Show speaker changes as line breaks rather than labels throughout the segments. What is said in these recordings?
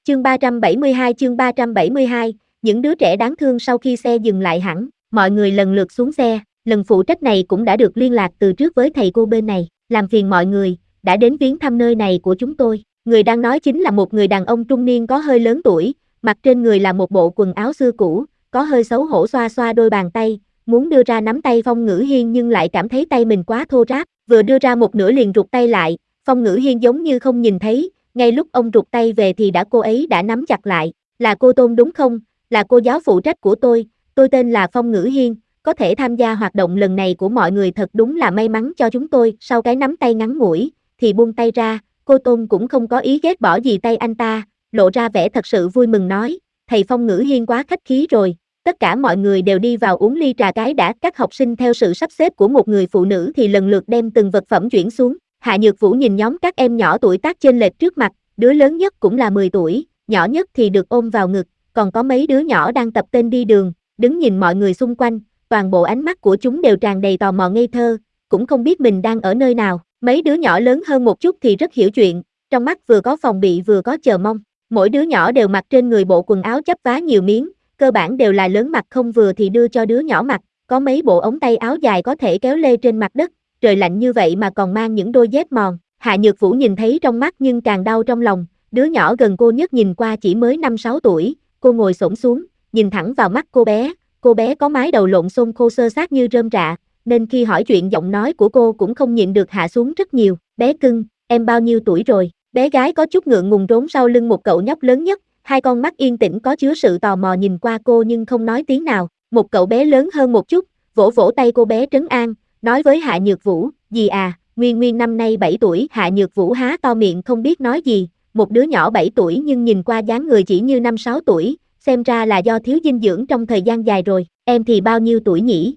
chương 372, những đứa trẻ đáng thương. Sau khi xe dừng lại hẳn, mọi người lần lượt xuống xe, lần phụ trách này cũng đã được liên lạc từ trước với thầy cô bên này, làm phiền mọi người, đã đến viếng thăm nơi này của chúng tôi. Người đang nói chính là một người đàn ông trung niên có hơi lớn tuổi, mặc trên người là một bộ quần áo xưa cũ, có hơi xấu hổ xoa xoa đôi bàn tay, muốn đưa ra nắm tay Phong Ngữ Hiên nhưng lại cảm thấy tay mình quá thô ráp, vừa đưa ra một nửa liền rụt tay lại, Phong Ngữ Hiên giống như không nhìn thấy, ngay lúc ông rụt tay về thì cô ấy đã nắm chặt lại. Là cô Tôn đúng không? Là cô giáo phụ trách của tôi tên là Phong Ngữ Hiên, có thể tham gia hoạt động lần này của mọi người thật đúng là may mắn cho chúng tôi. Sau cái nắm tay ngắn ngủi, thì buông tay ra, cô Tôn cũng không có ý ghét bỏ gì tay anh ta, lộ ra vẻ thật sự vui mừng nói, thầy Phong Ngữ Hiên quá khách khí rồi. Tất cả mọi người đều đi vào uống ly trà cái đã, các học sinh theo sự sắp xếp của một người phụ nữ thì lần lượt đem từng vật phẩm chuyển xuống. Hạ Nhược Vũ nhìn nhóm các em nhỏ tuổi tác chênh lệch trước mặt, đứa lớn nhất cũng là 10 tuổi, nhỏ nhất thì được ôm vào ngực, còn có mấy đứa nhỏ đang tập tên đi đường, đứng nhìn mọi người xung quanh, toàn bộ ánh mắt của chúng đều tràn đầy tò mò ngây thơ, cũng không biết mình đang ở nơi nào. Mấy đứa nhỏ lớn hơn một chút thì rất hiểu chuyện, trong mắt vừa có phòng bị vừa có chờ mong. Mỗi đứa nhỏ đều mặc trên người bộ quần áo chắp vá nhiều miếng, cơ bản đều là lớn mặc không vừa thì đưa cho đứa nhỏ mặc, có mấy bộ ống tay áo dài có thể kéo lê trên mặt đất, trời lạnh như vậy mà còn mang những đôi dép mòn. Hạ Nhược Vũ nhìn thấy trong mắt nhưng càng đau trong lòng, đứa nhỏ gần cô nhất nhìn qua chỉ mới 5-6 tuổi, cô ngồi xổm xuống, nhìn thẳng vào mắt cô bé có mái đầu lộn xộn khô xơ xác như rơm rạ, nên khi hỏi chuyện giọng nói của cô cũng không nhịn được hạ xuống rất nhiều. Bé cưng, em bao nhiêu tuổi rồi? Bé gái có chút ngượng ngùng trốn sau lưng một cậu nhóc lớn nhất, hai con mắt yên tĩnh có chứa sự tò mò nhìn qua cô nhưng không nói tiếng nào. Một cậu bé lớn hơn một chút, vỗ vỗ tay cô bé trấn an, nói với Hạ Nhược Vũ, dì à, Nguyên Nguyên năm nay 7 tuổi. Hạ Nhược Vũ há to miệng không biết nói gì, một đứa nhỏ 7 tuổi nhưng nhìn qua dáng người chỉ như 5-6 tuổi, xem ra là do thiếu dinh dưỡng trong thời gian dài rồi. Em thì bao nhiêu tuổi nhỉ?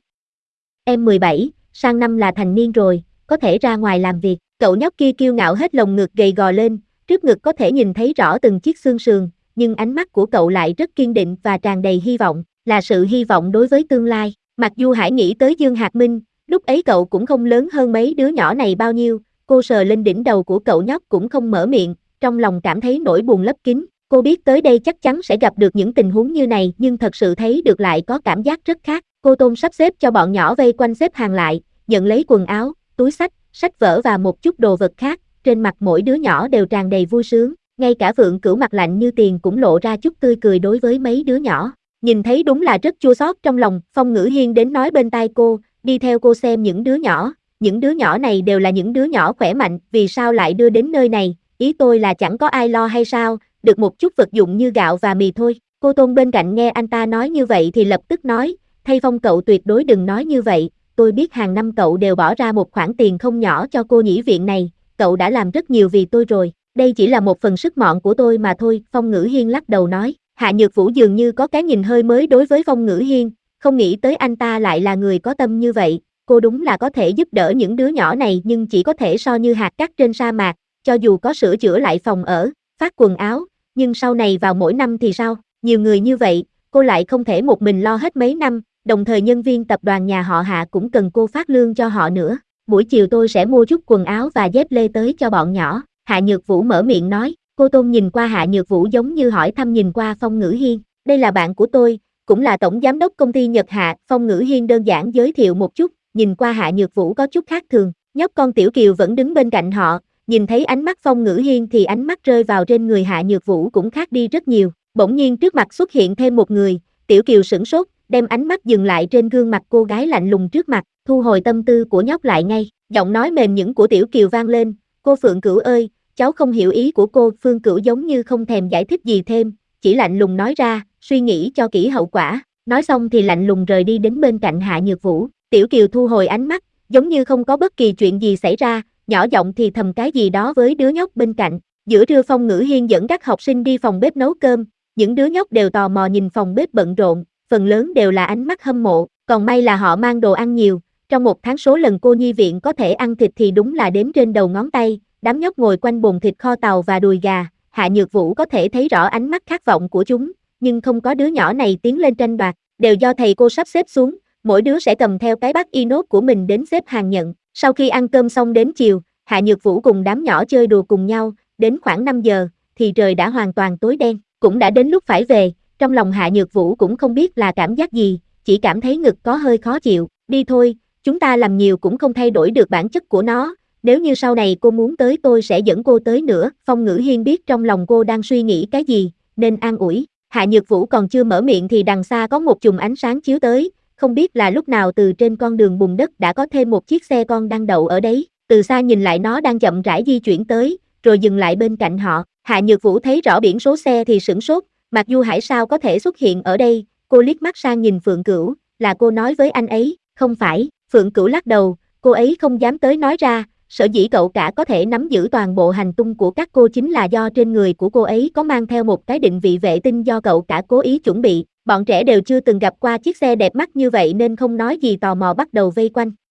Em 17, sang năm là thành niên rồi, có thể ra ngoài làm việc. Cậu nhóc kia kiêu ngạo hết lồng ngực gầy gò lên, trước ngực có thể nhìn thấy rõ từng chiếc xương sườn, nhưng ánh mắt của cậu lại rất kiên định và tràn đầy hy vọng, là sự hy vọng đối với tương lai. Mặc dù Hải nghĩ tới Dương Hạc Minh, lúc ấy cậu cũng không lớn hơn mấy đứa nhỏ này bao nhiêu, cô sờ lên đỉnh đầu của cậu nhóc cũng không mở miệng, trong lòng cảm thấy nỗi buồn lấp kín. Cô biết tới đây chắc chắn sẽ gặp được những tình huống như này nhưng thật sự thấy được lại có cảm giác rất khác. Cô Tôn sắp xếp cho bọn nhỏ vây quanh xếp hàng lại, nhận lấy quần áo, túi xách, sách vở và một chút đồ vật khác, trên mặt mỗi đứa nhỏ đều tràn đầy vui sướng, ngay cả Vượng Cửu mặt lạnh như tiền cũng lộ ra chút tươi cười đối với mấy đứa nhỏ. Nhìn thấy đúng là rất chua xót trong lòng, Phong Ngữ Hiên đến nói bên tai cô, đi theo cô xem những đứa nhỏ này đều là những đứa nhỏ khỏe mạnh, vì sao lại đưa đến nơi này, ý tôi là chẳng có ai lo hay sao, được một chút vật dụng như gạo và mì thôi. Cô Tôn bên cạnh nghe anh ta nói như vậy thì lập tức nói, thay Phong cậu tuyệt đối đừng nói như vậy, tôi biết hàng năm cậu đều bỏ ra một khoản tiền không nhỏ cho cô nhĩ viện này, cậu đã làm rất nhiều vì tôi rồi, đây chỉ là một phần sức mọn của tôi mà thôi. Phong Ngữ Hiên lắc đầu nói. Hạ Nhược Vũ dường như có cái nhìn hơi mới đối với Phong Ngữ Hiên, không nghĩ tới anh ta lại là người có tâm như vậy, cô đúng là có thể giúp đỡ những đứa nhỏ này nhưng chỉ có thể so như hạt cát trên sa mạc, cho dù có sửa chữa lại phòng ở, phát quần áo, nhưng sau này vào mỗi năm thì sao, nhiều người như vậy, cô lại không thể một mình lo hết mấy năm, đồng thời nhân viên tập đoàn nhà họ Hạ cũng cần cô phát lương cho họ nữa. Buổi chiều tôi sẽ mua chút quần áo và dép lê tới cho bọn nhỏ, Hạ Nhược Vũ mở miệng nói. Cô Tôn nhìn qua Hạ Nhược Vũ giống như hỏi thăm nhìn qua Phong Ngữ Hiên, đây là bạn của tôi, cũng là tổng giám đốc công ty Nhật Hạ. Phong Ngữ Hiên đơn giản giới thiệu một chút, nhìn qua Hạ Nhược Vũ có chút khác thường, nhóc con Tiểu Kiều vẫn đứng bên cạnh họ, nhìn thấy ánh mắt Phong Ngữ Hiên thì ánh mắt rơi vào trên người Hạ Nhược Vũ cũng khác đi rất nhiều, bỗng nhiên trước mặt xuất hiện thêm một người, Tiểu Kiều sửng sốt, đem ánh mắt dừng lại trên gương mặt cô gái lạnh lùng trước mặt, thu hồi tâm tư của nhóc lại ngay, giọng nói mềm những của Tiểu Kiều vang lên, cô Phượng Cửu ơi, cháu không hiểu ý của cô. Phương Cửu giống như không thèm giải thích gì thêm, chỉ lạnh lùng nói ra, suy nghĩ cho kỹ hậu quả, nói xong thì lạnh lùng rời đi đến bên cạnh Hạ Nhược Vũ. Tiểu Kiều thu hồi ánh mắt, giống như không có bất kỳ chuyện gì xảy ra, nhỏ giọng thì thầm cái gì đó với đứa nhóc bên cạnh. Giữa trưa Phong Ngữ Hiên dẫn các học sinh đi phòng bếp nấu cơm, những đứa nhóc đều tò mò nhìn phòng bếp bận rộn, phần lớn đều là ánh mắt hâm mộ, còn may là họ mang đồ ăn nhiều, trong một tháng số lần cô nhi viện có thể ăn thịt thì đúng là đếm trên đầu ngón tay. Đám nhóc ngồi quanh bồn thịt kho tàu và đùi gà, Hạ Nhược Vũ có thể thấy rõ ánh mắt khát vọng của chúng, nhưng không có đứa nhỏ này tiến lên tranh đoạt, đều do thầy cô sắp xếp xuống, mỗi đứa sẽ cầm theo cái bát inox của mình đến xếp hàng nhận. Sau khi ăn cơm xong đến chiều, Hạ Nhược Vũ cùng đám nhỏ chơi đùa cùng nhau, đến khoảng 5 giờ, thì trời đã hoàn toàn tối đen, cũng đã đến lúc phải về, trong lòng Hạ Nhược Vũ cũng không biết là cảm giác gì, chỉ cảm thấy ngực có hơi khó chịu, đi thôi, chúng ta làm nhiều cũng không thay đổi được bản chất của nó, nếu như sau này cô muốn tới tôi sẽ dẫn cô tới nữa, Phong Ngữ Hiên biết trong lòng cô đang suy nghĩ cái gì, nên an ủi, Hạ Nhược Vũ còn chưa mở miệng thì đằng xa có một chùm ánh sáng chiếu tới, không biết là lúc nào từ trên con đường bùn đất đã có thêm một chiếc xe con đang đậu ở đấy, từ xa nhìn lại nó đang chậm rãi di chuyển tới, rồi dừng lại bên cạnh họ, Hạ Nhược Vũ thấy rõ biển số xe thì sửng sốt, Mạc Du Hải sao có thể xuất hiện ở đây, cô liếc mắt sang nhìn Phượng Cửu, là cô nói với anh ấy, không phải, Phượng Cửu lắc đầu, cô ấy không dám tới nói ra, sở dĩ cậu cả có thể nắm giữ toàn bộ hành tung của các cô chính là do trên người của cô ấy có mang theo một cái định vị vệ tinh do cậu cả cố ý chuẩn bị, bọn trẻ đều chưa từng gặp qua chiếc xe đẹp mắt như vậy nên không nói gì tò mò bắt đầu vây quanh.